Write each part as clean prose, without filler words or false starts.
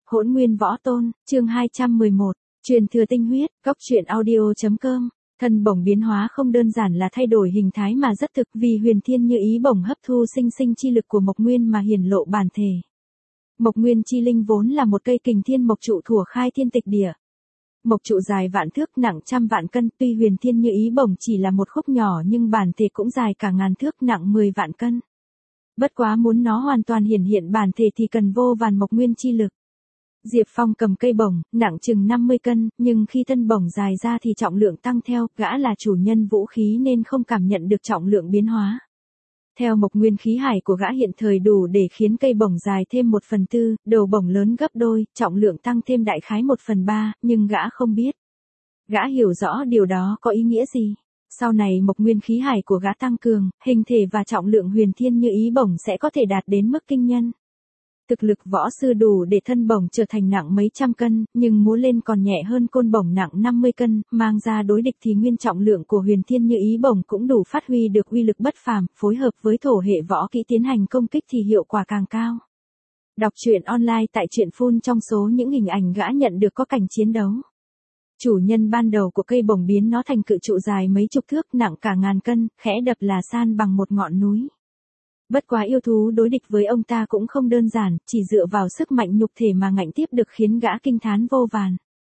Hỗn Nguyên Võ Tôn, chương 211, truyền thừa tinh huyết, góc truyện audio.com. Thân bổng biến hóa không đơn giản là thay đổi hình thái mà rất thực, vì Huyền Thiên Như Ý bổng hấp thu sinh sinh chi lực của Mộc Nguyên mà hiển lộ bản thể. Mộc Nguyên chi linh vốn là một cây kình thiên mộc trụ thuở khai thiên tịch địa. Mộc trụ dài vạn thước, nặng trăm vạn cân, tuy Huyền Thiên Như Ý bổng chỉ là một khúc nhỏ nhưng bản thể cũng dài cả ngàn thước, nặng 10 vạn cân. Bất quá muốn nó hoàn toàn hiển hiện bản thể thì cần vô vàn Mộc Nguyên chi lực. Diệp Phong cầm cây bổng, nặng chừng 50 cân, nhưng khi thân bổng dài ra thì trọng lượng tăng theo, gã là chủ nhân vũ khí nên không cảm nhận được trọng lượng biến hóa. Theo Mộc Nguyên khí hải của gã hiện thời đủ để khiến cây bổng dài thêm 1/4, đầu bổng lớn gấp đôi, trọng lượng tăng thêm đại khái 1/3, nhưng gã không biết. Gã hiểu rõ điều đó có ý nghĩa gì. Sau này Mộc Nguyên khí hải của gã tăng cường, hình thể và trọng lượng Huyền Thiên Như Ý bổng sẽ có thể đạt đến mức kinh nhân. Thực lực võ sư đủ để thân bổng trở thành nặng mấy trăm cân, nhưng múa lên còn nhẹ hơn côn bổng nặng 50 cân, mang ra đối địch thì nguyên trọng lượng của Huyền Thiên Như Ý bổng cũng đủ phát huy được uy lực bất phàm, phối hợp với thổ hệ võ kỹ tiến hành công kích thì hiệu quả càng cao. Đọc truyện online tại truyện Phun, trong số những hình ảnh gã nhận được có cảnh chiến đấu. Chủ nhân ban đầu của cây bổng biến nó thành cự trụ dài mấy chục thước, nặng cả ngàn cân, khẽ đập là san bằng một ngọn núi. Bất quá yêu thú đối địch với ông ta cũng không đơn giản, chỉ dựa vào sức mạnh nhục thể mà ngạnh tiếp được khiến gã kinh thán vô vàn.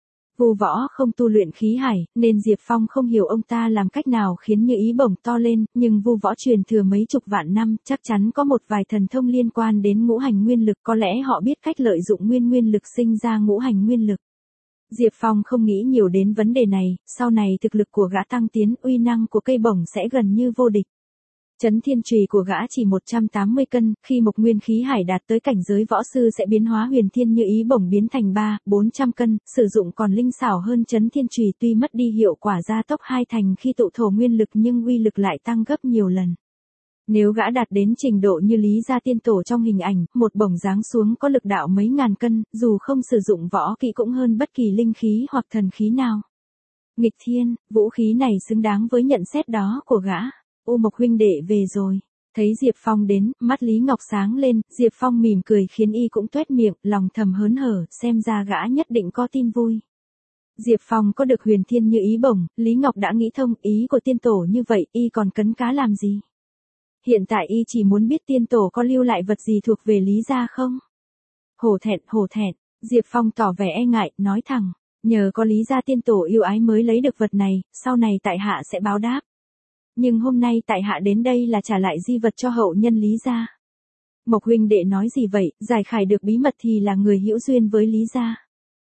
Vu Võ không tu luyện khí hải, nên Diệp Phong không hiểu ông ta làm cách nào khiến Như Ý bổng to lên, nhưng Vu Võ truyền thừa mấy chục vạn năm, chắc chắn có một vài thần thông liên quan đến ngũ hành nguyên lực, có lẽ họ biết cách lợi dụng nguyên lực sinh ra ngũ hành nguyên lực. Diệp Phong không nghĩ nhiều đến vấn đề này, sau này thực lực của gã tăng tiến, uy năng của cây bổng sẽ gần như vô địch. Chấn thiên chùy của gã chỉ 180 cân, khi Mộc Nguyên khí hải đạt tới cảnh giới võ sư sẽ biến hóa Huyền Thiên Như Ý bổng biến thành 300-400 cân, sử dụng còn linh xảo hơn chấn thiên chùy, tuy mất đi hiệu quả gia tốc 2 thành khi tụ thổ nguyên lực nhưng uy lực lại tăng gấp nhiều lần. Nếu gã đạt đến trình độ như Lý Gia Tiên Tổ trong hình ảnh, một bổng giáng xuống có lực đạo mấy ngàn cân, dù không sử dụng võ kỹ cũng hơn bất kỳ linh khí hoặc thần khí nào. Nghịch thiên, vũ khí này xứng đáng với nhận xét đó của gã. U Mộc huynh đệ về rồi. Thấy Diệp Phong đến, mắt Lý Ngọc sáng lên, Diệp Phong mỉm cười khiến y cũng tuét miệng, lòng thầm hớn hở, xem ra gã nhất định có tin vui. Diệp Phong có được Huyền Thiên Như Ý bổng, Lý Ngọc đã nghĩ thông ý của tiên tổ như vậy, y còn cấn cá làm gì? Hiện tại y chỉ muốn biết tiên tổ có lưu lại vật gì thuộc về Lý gia không? Hổ thẹn, Diệp Phong tỏ vẻ e ngại, nói thẳng, nhờ có Lý gia tiên tổ yêu ái mới lấy được vật này, sau này tại hạ sẽ báo đáp. Nhưng hôm nay tại hạ đến đây là trả lại di vật cho hậu nhân Lý gia. Mộc huynh đệ nói gì vậy, giải khải được bí mật thì là người hữu duyên với Lý gia.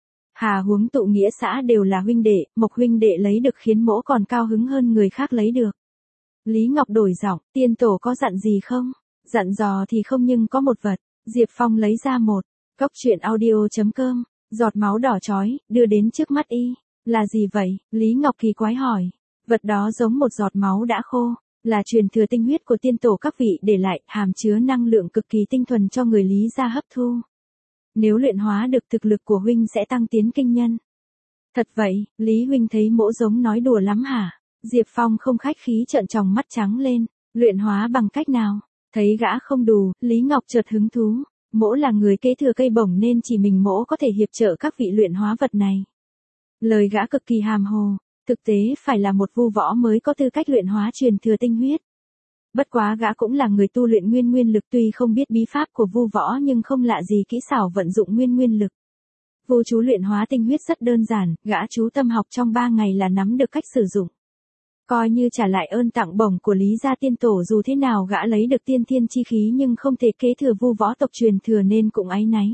Hà huống tụ nghĩa xã đều là huynh đệ, Mộc huynh đệ lấy được khiến mỗ còn cao hứng hơn người khác lấy được. Lý Ngọc đổi giọng, tiên tổ có dặn gì không? Dặn dò thì không nhưng có một vật. Diệp Phong lấy ra một góc truyện audio.com, giọt máu đỏ chói, đưa đến trước mắt y. Là gì vậy? Lý Ngọc kỳ quái hỏi. Vật đó giống một giọt máu đã khô, là truyền thừa tinh huyết của tiên tổ các vị để lại, hàm chứa năng lượng cực kỳ tinh thuần cho người Lý gia hấp thu. Nếu luyện hóa được thực lực của huynh sẽ tăng tiến kinh nhân. Thật vậy, Lý huynh thấy mỗ giống nói đùa lắm hả? Diệp Phong không khách khí trợn tròng mắt trắng lên, luyện hóa bằng cách nào? Thấy gã không đủ, Lý Ngọc chợt hứng thú, mỗ là người kế thừa cây bổng nên chỉ mình mỗ có thể hiệp trợ các vị luyện hóa vật này. Lời gã cực kỳ hàm hồ. Thực tế phải là một vu võ mới có tư cách luyện hóa truyền thừa tinh huyết. Bất quá gã cũng là người tu luyện nguyên lực, tuy không biết bí pháp của vu võ nhưng không lạ gì kỹ xảo vận dụng nguyên lực. Vu chú luyện hóa tinh huyết rất đơn giản, gã chú tâm học trong 3 ngày là nắm được cách sử dụng. Coi như trả lại ơn tặng bổng của Lý gia tiên tổ, dù thế nào gã lấy được tiên thiên chi khí nhưng không thể kế thừa vu võ tộc truyền thừa nên cũng áy náy.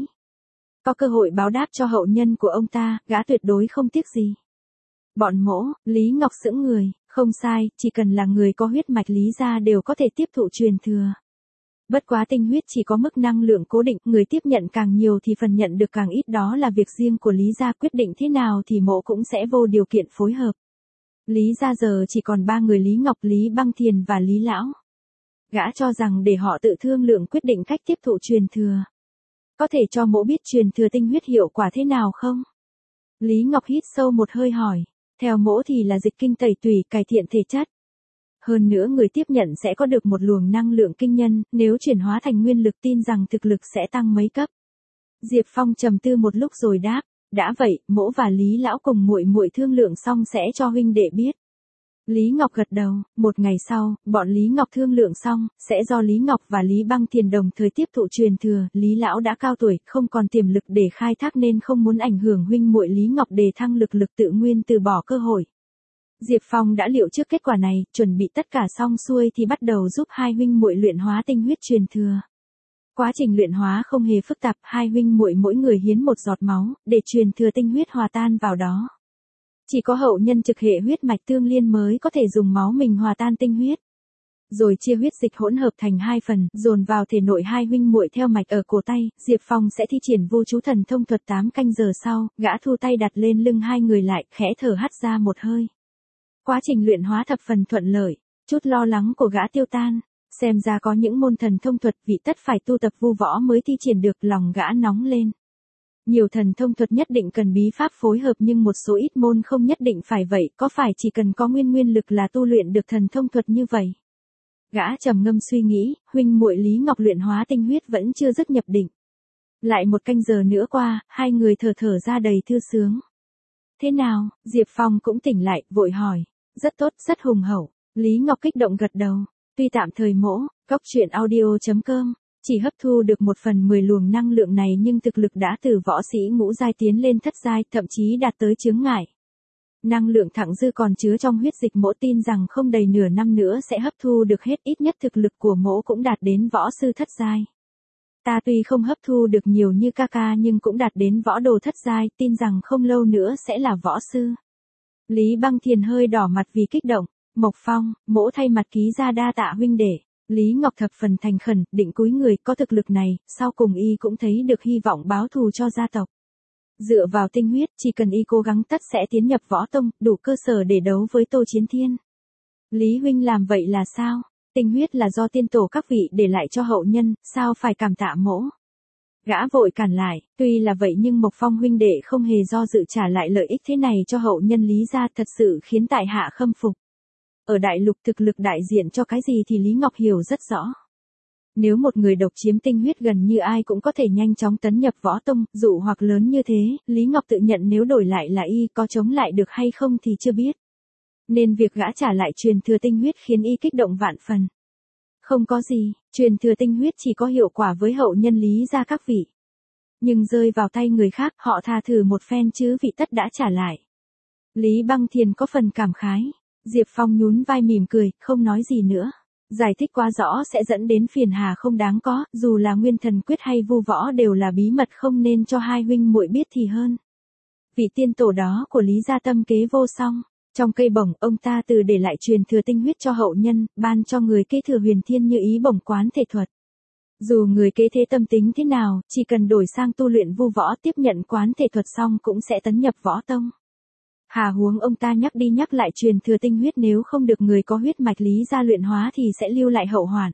Có cơ hội báo đáp cho hậu nhân của ông ta, gã tuyệt đối không tiếc gì. Bọn mỗ, Lý Ngọc sững người, không sai, chỉ cần là người có huyết mạch Lý gia đều có thể tiếp thụ truyền thừa. Bất quá tinh huyết chỉ có mức năng lượng cố định, người tiếp nhận càng nhiều thì phần nhận được càng ít, đó là việc riêng của Lý gia, quyết định thế nào thì mỗ cũng sẽ vô điều kiện phối hợp. Lý gia giờ chỉ còn 3 người: Lý Ngọc, Lý Băng Thiền và Lý Lão. Gã cho rằng để họ tự thương lượng quyết định cách tiếp thụ truyền thừa. Có thể cho mỗ biết truyền thừa tinh huyết hiệu quả thế nào không? Lý Ngọc hít sâu một hơi hỏi. Theo mỗ thì là dịch kinh tẩy tủy, cải thiện thể chất. Hơn nữa người tiếp nhận sẽ có được một luồng năng lượng kinh nhân, nếu chuyển hóa thành nguyên lực tin rằng thực lực sẽ tăng mấy cấp. Diệp Phong trầm tư một lúc rồi đáp, đã vậy, mỗ và Lý lão cùng muội muội thương lượng xong sẽ cho huynh đệ biết. Lý Ngọc gật đầu, một ngày sau, bọn Lý Ngọc thương lượng xong, sẽ do Lý Ngọc và Lý Băng Thiền đồng thời tiếp thụ truyền thừa, Lý lão đã cao tuổi, không còn tiềm lực để khai thác nên không muốn ảnh hưởng huynh muội Lý Ngọc đề thăng lực tự nguyên từ bỏ cơ hội. Diệp Phong đã liệu trước kết quả này, chuẩn bị tất cả xong xuôi thì bắt đầu giúp hai huynh muội luyện hóa tinh huyết truyền thừa. Quá trình luyện hóa không hề phức tạp, hai huynh muội mỗi người hiến một giọt máu, để truyền thừa tinh huyết hòa tan vào đó. Chỉ có hậu nhân trực hệ huyết mạch tương liên mới có thể dùng máu mình hòa tan tinh huyết. Rồi chia huyết dịch hỗn hợp thành hai phần, dồn vào thể nội hai huynh muội theo mạch ở cổ tay, Diệp Phong sẽ thi triển vô chú thần thông thuật 8 canh giờ sau, gã thu tay đặt lên lưng hai người lại, khẽ thở hắt ra một hơi. Quá trình luyện hóa thập phần thuận lợi, chút lo lắng của gã tiêu tan. Xem ra có những môn thần thông thuật vị tất phải tu tập vu võ mới thi triển được, lòng gã nóng lên. Nhiều thần thông thuật nhất định cần bí pháp phối hợp nhưng một số ít môn không nhất định phải vậy, có phải chỉ cần có nguyên lực là tu luyện được thần thông thuật như vậy? Gã trầm ngâm suy nghĩ, huynh muội Lý Ngọc luyện hóa tinh huyết vẫn chưa dứt nhập định. Lại một canh giờ nữa qua, hai người thở ra đầy thư sướng. Thế nào? Diệp Phong cũng tỉnh lại, vội hỏi. Rất tốt, rất hùng hậu. Lý Ngọc kích động gật đầu. Tuy tạm thời mỗ, coctruyện.audio.com, chỉ hấp thu được 1/10 luồng năng lượng này nhưng thực lực đã từ võ sĩ ngũ giai tiến lên thất giai, thậm chí đạt tới chướng ngại. Năng lượng thặng dư còn chứa trong huyết dịch mỗ tin rằng không đầy nửa năm nữa sẽ hấp thu được hết, ít nhất thực lực của mỗ cũng đạt đến võ sư thất giai. Ta tuy không hấp thu được nhiều như ca nhưng cũng đạt đến võ đồ thất giai, tin rằng không lâu nữa sẽ là võ sư. Lý Băng Thiền hơi đỏ mặt vì kích động. Mộc Phong, mỗ thay mặt ký ra đa tạ huynh đệ. Lý Ngọc thập phần thành khẩn, định cúi người, có thực lực này, sau cùng y cũng thấy được hy vọng báo thù cho gia tộc. Dựa vào tinh huyết, chỉ cần y cố gắng tất sẽ tiến nhập võ tông, đủ cơ sở để đấu với Tô Chiến Thiên. Lý huynh làm vậy là sao? Tinh huyết là do tiên tổ các vị để lại cho hậu nhân, sao phải cảm tạ mỗ? Gã vội cản lại, tuy là vậy nhưng Mộc Phong huynh đệ không hề do dự trả lại lợi ích thế này cho hậu nhân Lý gia, thật sự khiến tại hạ khâm phục. Ở đại lục thực lực đại diện cho cái gì thì Lý Ngọc hiểu rất rõ. Nếu một người độc chiếm tinh huyết gần như ai cũng có thể nhanh chóng tấn nhập võ tông, dụ hoặc lớn như thế, Lý Ngọc tự nhận nếu đổi lại là y có chống lại được hay không thì chưa biết. Nên việc gã trả lại truyền thừa tinh huyết khiến y kích động vạn phần. Không có gì, truyền thừa tinh huyết chỉ có hiệu quả với hậu nhân Lý gia các vị. Nhưng rơi vào tay người khác, họ tha thử một phen chứ vị tất đã trả lại. Lý Băng Thiền có phần cảm khái. Diệp Phong nhún vai mỉm cười, không nói gì nữa. Giải thích quá rõ sẽ dẫn đến phiền hà không đáng có, dù là nguyên thần quyết hay vu võ đều là bí mật không nên cho hai huynh muội biết thì hơn. Vị tiên tổ đó của Lý gia tâm kế vô song. Trong cây bổng, ông ta từ để lại truyền thừa tinh huyết cho hậu nhân, ban cho người kế thừa huyền thiên như ý bổng quán thể thuật. Dù người kế thế tâm tính thế nào, chỉ cần đổi sang tu luyện vu võ tiếp nhận quán thể thuật xong cũng sẽ tấn nhập võ tông. Hà huống ông ta nhắc đi nhắc lại truyền thừa tinh huyết, nếu không được người có huyết mạch Lý gia luyện hóa thì sẽ lưu lại hậu hoạn.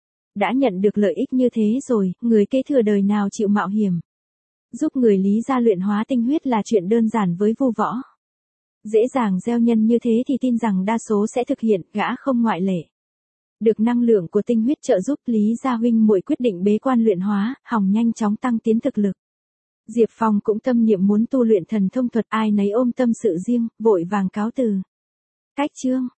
Đã nhận được lợi ích như thế rồi, người kế thừa đời nào chịu mạo hiểm. Giúp người Lý gia luyện hóa tinh huyết là chuyện đơn giản với vu võ. Dễ dàng gieo nhân như thế thì tin rằng đa số sẽ thực hiện, gã không ngoại lệ. Được năng lượng của tinh huyết trợ giúp, Lý gia huynh muội quyết định bế quan luyện hóa, hòng nhanh chóng tăng tiến thực lực. Diệp Phong cũng tâm niệm muốn tu luyện thần thông thuật, ai nấy ôm tâm sự riêng, vội vàng cáo từ. Cách chương